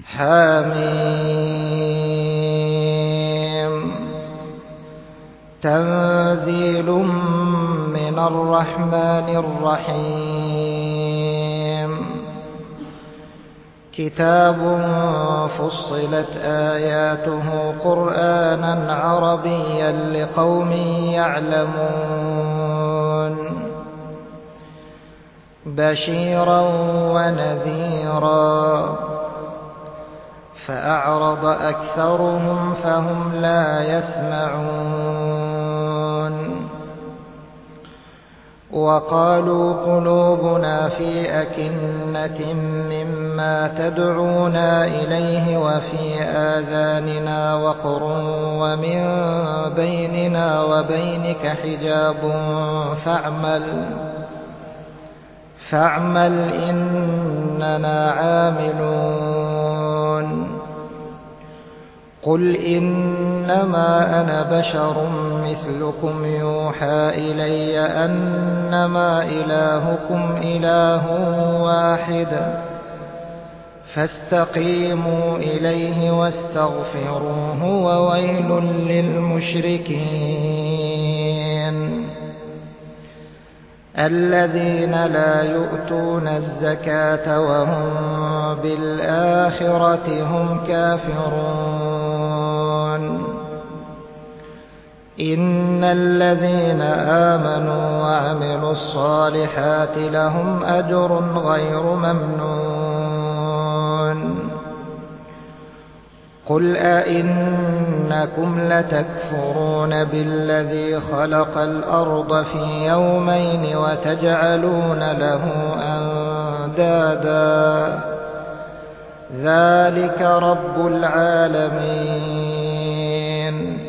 حميم تنزيل من الرحمن الرحيم كتاب فصلت آياته قرآنا عربيا لقوم يعلمون بشيرا ونذيرا فأعرض أكثرهم فهم لا يسمعون وقالوا قلوبنا في أكنة مما تدعونا إليه وفي آذاننا وقر ومن بيننا وبينك حجاب فاعمل إننا عاملون قل إنما أنا بشر مثلكم يوحى إلي أنما إلهكم إله واحد فاستقيموا إليه واستغفروه وويل للمشركين الذين لا يؤتون الزكاة وهم بالآخرة هم كافرون إن الذين آمنوا وعملوا الصالحات لهم أجر غير ممنون قل أئنكم لتكفرون بالذي خلق الأرض في يومين وتجعلون له أندادا ذلك رب العالمين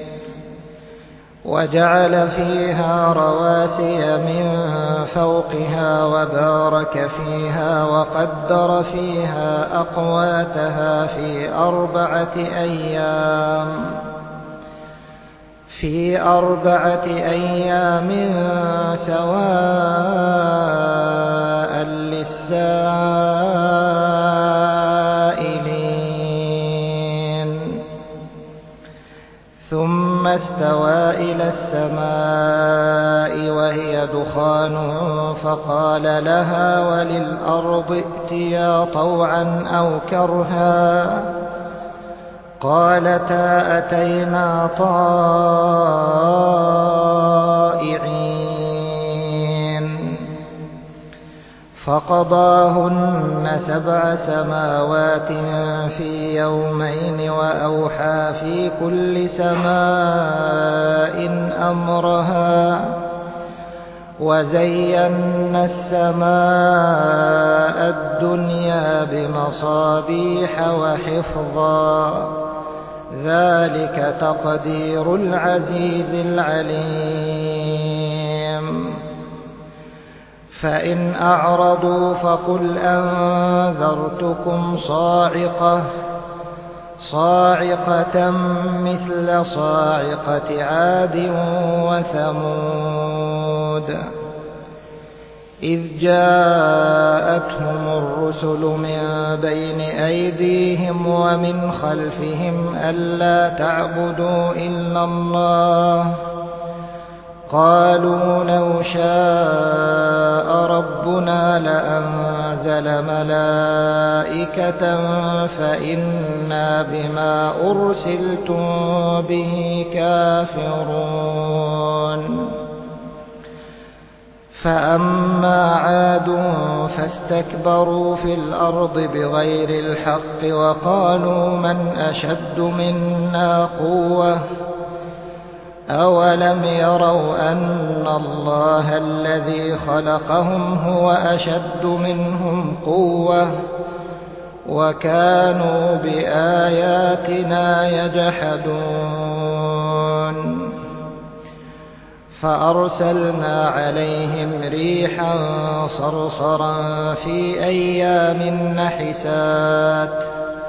وجعل فيها رواسي من فوقها وبارك فيها وقدر فيها أقواتها في أربعة أيام سواء للسائلين ثم استوى إلى السماء وهي دخان فقال لها وللأرض ائتيا طوعا أو كرها قالتا أتينا طائعين فقضاهن 7 سماوات في يومين وأوحى في كل سماء أمرها وزينا السماء الدنيا بمصابيح وحفظا ذلك تقدير العزيز العليم فإن أعرضوا فقل أنذرتكم صاعقة مثل صاعقة عاد وثمود إذ جاءتهم الرسل من بين أيديهم ومن خلفهم ألا تعبدوا إلا الله قالوا لو شاء ربنا لأنزل ملائكة فإنا بما أرسلتم به كافرون فأما عاد فاستكبروا في الأرض بغير الحق وقالوا من أشد منا قوة أولم يروا أن الله الذي خلقهم هو أشد منهم قوة وكانوا بآياتنا يجحدون فأرسلنا عليهم ريحا صرصرا في أيام نحسات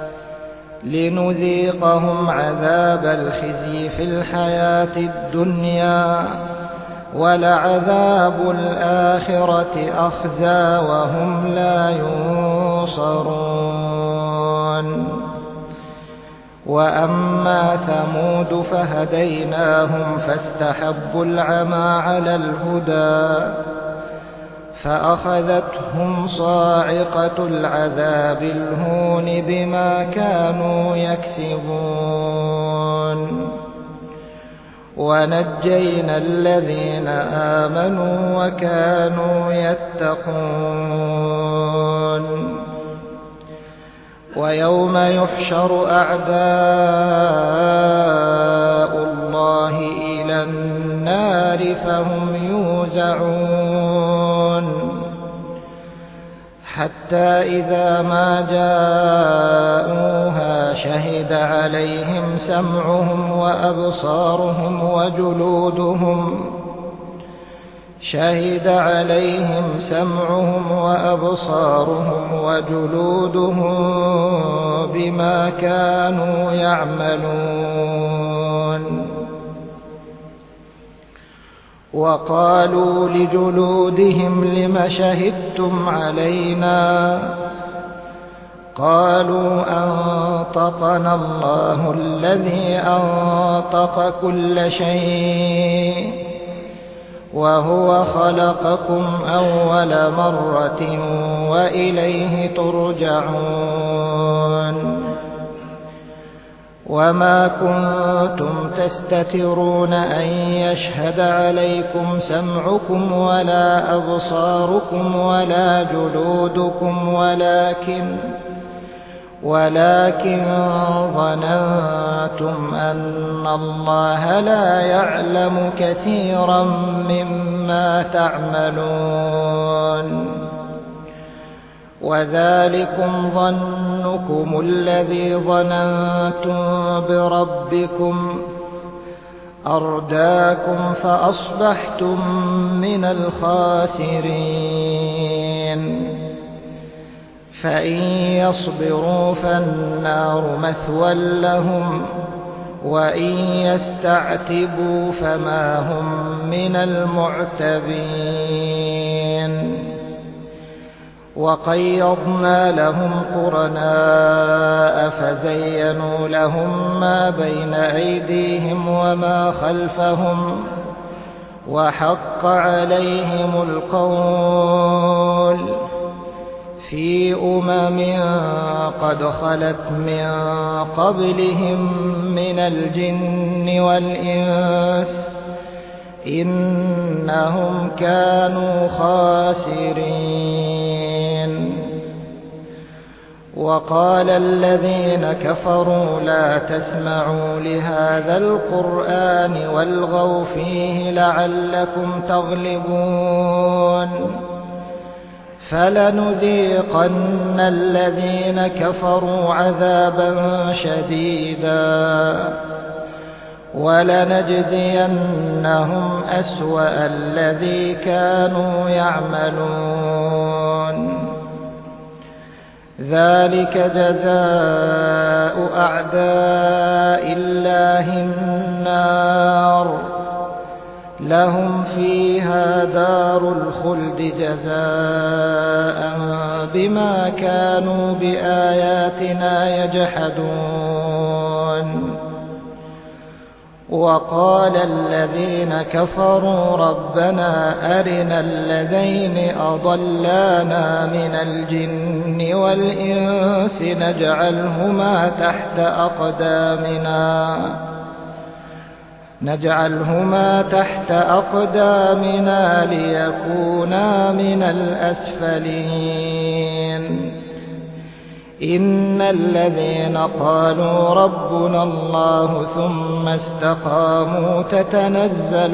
لنذيقهم عذاب الخزي في الحياة الدنيا ولعذاب الآخرة أخزى وهم لا ينصرون وأما ثمود فهديناهم فاستحبوا العمى على الهدى فأخذتهم صاعقة العذاب الهون بما كانوا يكسبون ونجينا الذين آمنوا وكانوا يتقون ويوم يحشر أعداء الله إلى النار فهم يوزعون حتى إذا ما جاءوها شهد عليهم سمعهم وأبصارهم وجلودهم بما كانوا يعملون وقالوا لجلودهم لم شهدتم علينا قالوا أنطقنا الله الذي أنطق كل شيء وهو خلقكم أول مرة وإليه ترجعون وما كنتم تستترون أن يشهد عليكم سمعكم ولا أبصاركم ولا جلودكم ولكن ظننتم أن الله لا يعلم كثيرا مما تعملون وذلكم ظنكم الذي ظننتم بربكم أرداكم فأصبحتم من الخاسرين فإن يصبروا فالنار مثوى لهم وإن يستعتبوا فما هم من المعتبين وقيضنا لهم قرناء فزينوا لهم ما بين أيديهم وما خلفهم وحق عليهم القول في قد خلت من قبلهم من الجن والإنس إنهم كانوا خاسرين وقال الذين كفروا لا تسمعوا لهذا القرآن والغوا فيه لعلكم تغلبون فلنذيقن الذين كفروا عذابا شديدا ولنجزينهم أسوأ الذي كانوا يعملون ذلك جزاء أعداء الله النار لهم فيها دار الخلد جزاء بما كانوا بآياتنا يجحدون وقال الذين كفروا ربنا أرنا الذين أضلانا من الجن والإنس نجعلهما تحت أقدامنا ليكونا من الأسفلين إن الذين قالوا ربنا الله ثم استقاموا تتنزل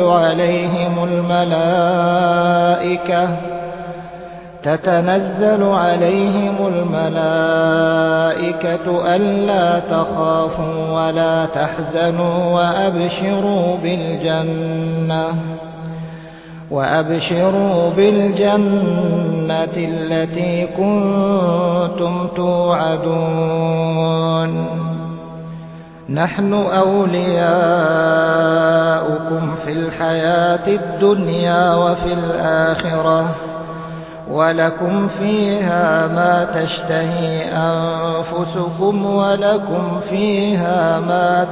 عليهم الملائكة ألا تخافوا ولا تحزنوا وأبشروا بالجنة التي كنتم توعدون نحن أولياؤكم في الحياة الدنيا وفي الآخرة ولكم فيها ما تشتهي أنفسكم ولكم فيها ما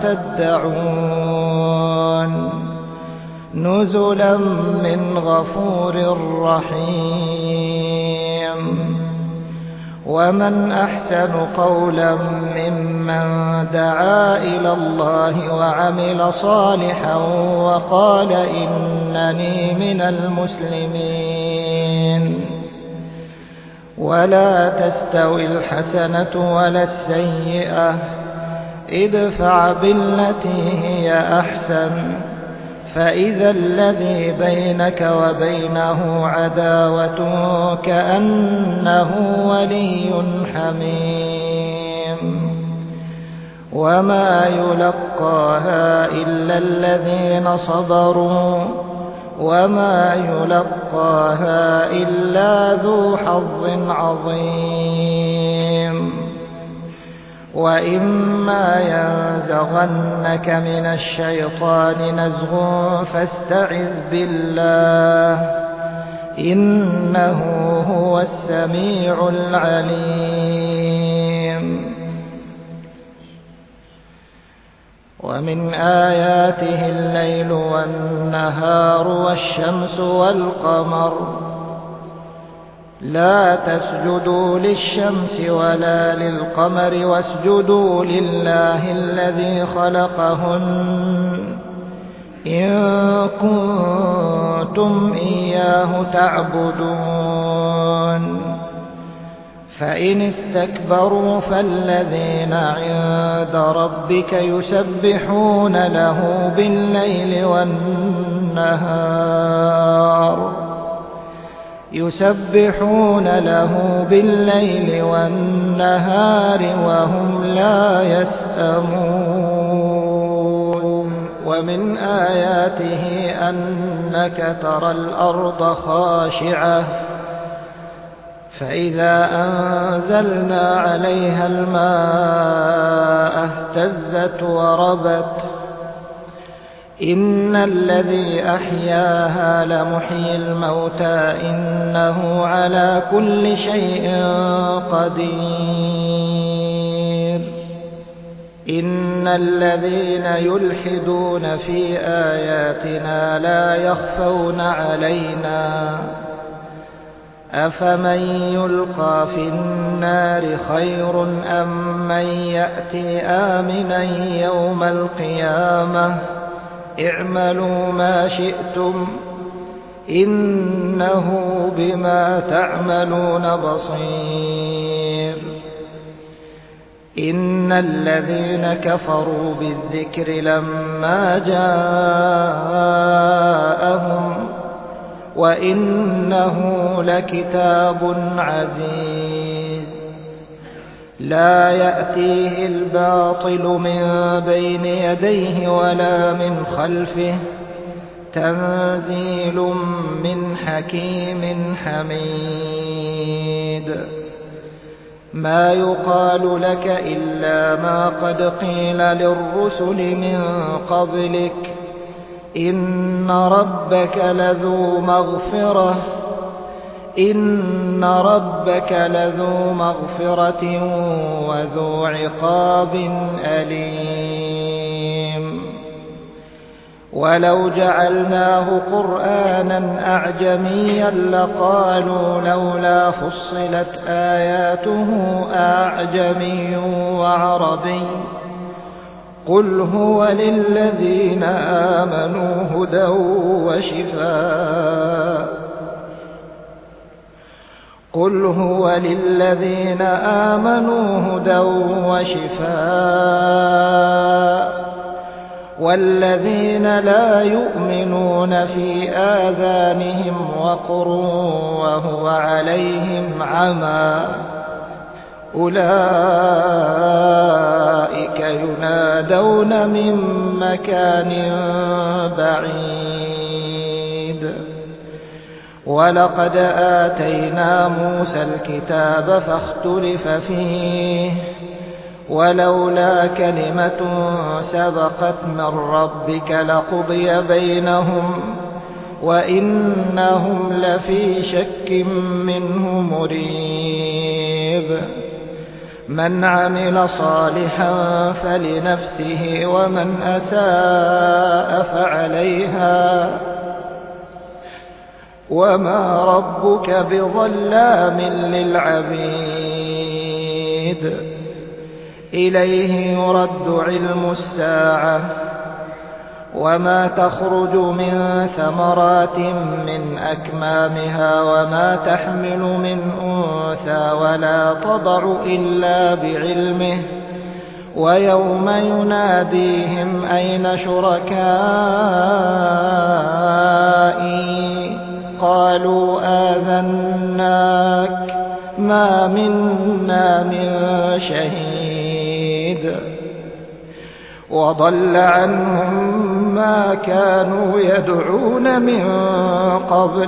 تدعون نزلا من غفور رحيم. ومن أحسن قولا ممن دعا إلى الله وعمل صالحا وقال إنني من المسلمين. ولا تستوي الحسنة ولا السيئة ادفع بالتي هي أحسن فإذا الذي بينك وبينه عداوة كأنه ولي حميم. وما يلقاها إلا الذين صبروا وما يلقاها إلا ذو حظ عظيم. وإما ينزغنك من الشيطان نزغ فاستعذ بالله إنه هو السميع العليم. ومن آياته الليل والنهار والشمس والقمر لا تسجدوا للشمس ولا للقمر واسجدوا لله الذي خلقهن إن كنتم إياه تعبدون. فإن استكبروا فالذين عند ربك يسبحون له بالليل والنهار وهم لا يسأمون. ومن آياته أنك ترى الأرض خاشعة فإذا أنزلنا عليها الماء اهتزت وربت إن الذي أحياها لمحيي الموتى إنه على كل شيء قدير. إن الذين يلحدون في آياتنا لا يخفون علينا أفمن يلقى في النار خير أم من يأتي آمنا يوم القيامة اعملوا ما شئتم إنه بما تعملون بصير. إن الذين كفروا بالذكر لما جاءهم وإنه لكتاب عزيز لا يأتيه الباطل من بين يديه ولا من خلفه تنزيل من حكيم حميد. ما يقال لك إلا ما قد قيل للرسل من قبلك إن ربك لذو مغفرة وذو عقاب أليم. ولو جعلناه قرآنا أعجميا لقالوا لولا فصلت آياته أعجمي وعربي قل هو للذين آمنوا هدى وشفاء والذين لا يؤمنون في آذانهم وقر وهو عليهم عمى أولئك ينادون من مكان بعيد. ولقد آتينا موسى الكتاب فاختلف فيه ولولا كلمة سبقت من ربك لقضي بينهم وإنهم لفي شك منه مريب. من عمل صالحا فلنفسه ومن أساء فعليها وما ربك بظلام للعبيد. إليه يرد علم الساعة وما تخرج من ثمرات من أكمامها وما تحمل من أنثى ولا تضع إلا بعلمه. ويوم يناديهم أين شركائي قالوا آذناك ما منا من شهيد. وضل عنهم ما كانوا يدعون من قبل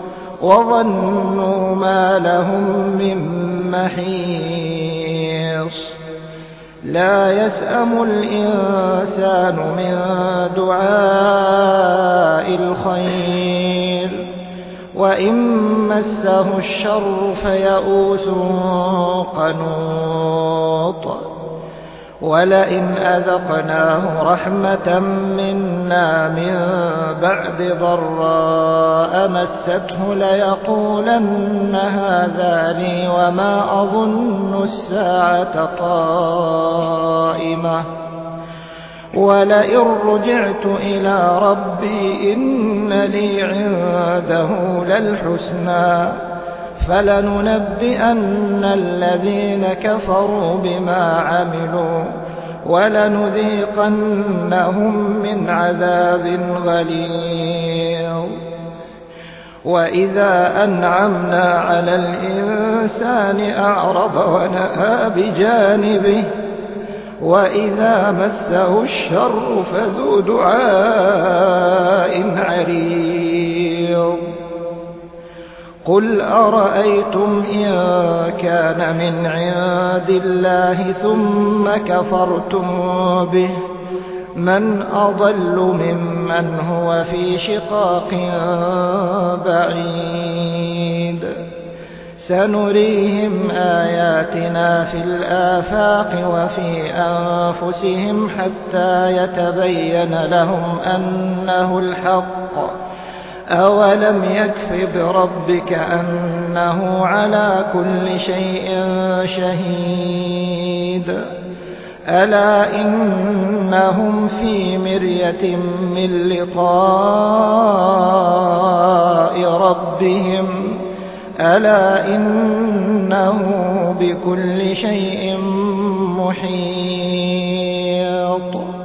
وظنوا ما لهم من محيص. لا يسأم الإنسان من دعاء الخير وإن مسه الشر فيئوس قنوط. ولئن أذقناه رحمة منا من بعد ضراء مسته ليقولن هذا لي وما أظن الساعة قائمة ولئن رجعت إلى ربي إن لي عنده للحسنى فلننبئن الذين كفروا بما عملوا ولنذيقنهم من عذاب غليظ. وإذا أنعمنا على الإنسان أعرض ونأى بجانبه وإذا مسه الشر فذو دعاء عريض. قل أرأيتم إن كان من عند الله ثم كفرتم به من أضل ممن هو في شقاق بعيد. سنريهم آياتنا في الآفاق وفي أنفسهم حتى يتبين لهم أنه الحق. أولم يكف بربك أنه على كل شيء شهيد. ألا إنهم في مرية من لقاء ربهم ألا إنه بكل شيء محيط.